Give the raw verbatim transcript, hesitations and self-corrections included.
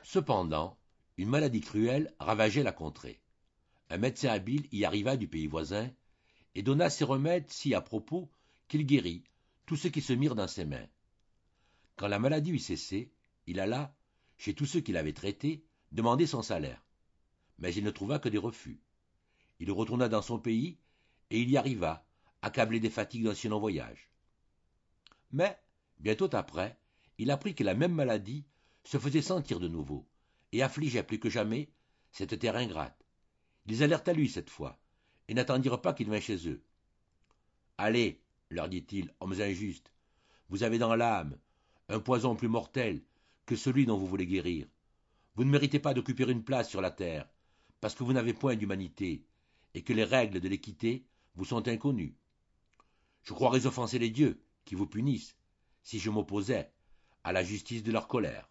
Cependant, une maladie cruelle ravageait la contrée. Un médecin habile y arriva du pays voisin et donna ses remèdes si à propos qu'il guérit tous ceux qui se mirent dans ses mains. Quand la maladie eut cessé, il alla, chez tous ceux qui l'avaient traité, demander son salaire. Mais il ne trouva que des refus. Il retourna dans son pays et il y arriva, accablé des fatigues d'un si long voyage. Mais, bientôt après, il apprit que la même maladie se faisait sentir de nouveau et affligeait plus que jamais cette terre ingrate. Ils allèrent à lui cette fois et n'attendirent pas qu'il vînt chez eux. Allez, leur dit-il, hommes injustes, vous avez dans l'âme un poison plus mortel que celui dont vous voulez guérir. Vous ne méritez pas d'occuper une place sur la terre, parce que vous n'avez point d'humanité, et que les règles de l'équité vous sont inconnues. Je croirais offenser les dieux, qui vous punissent, si je m'opposais à la justice de leur colère.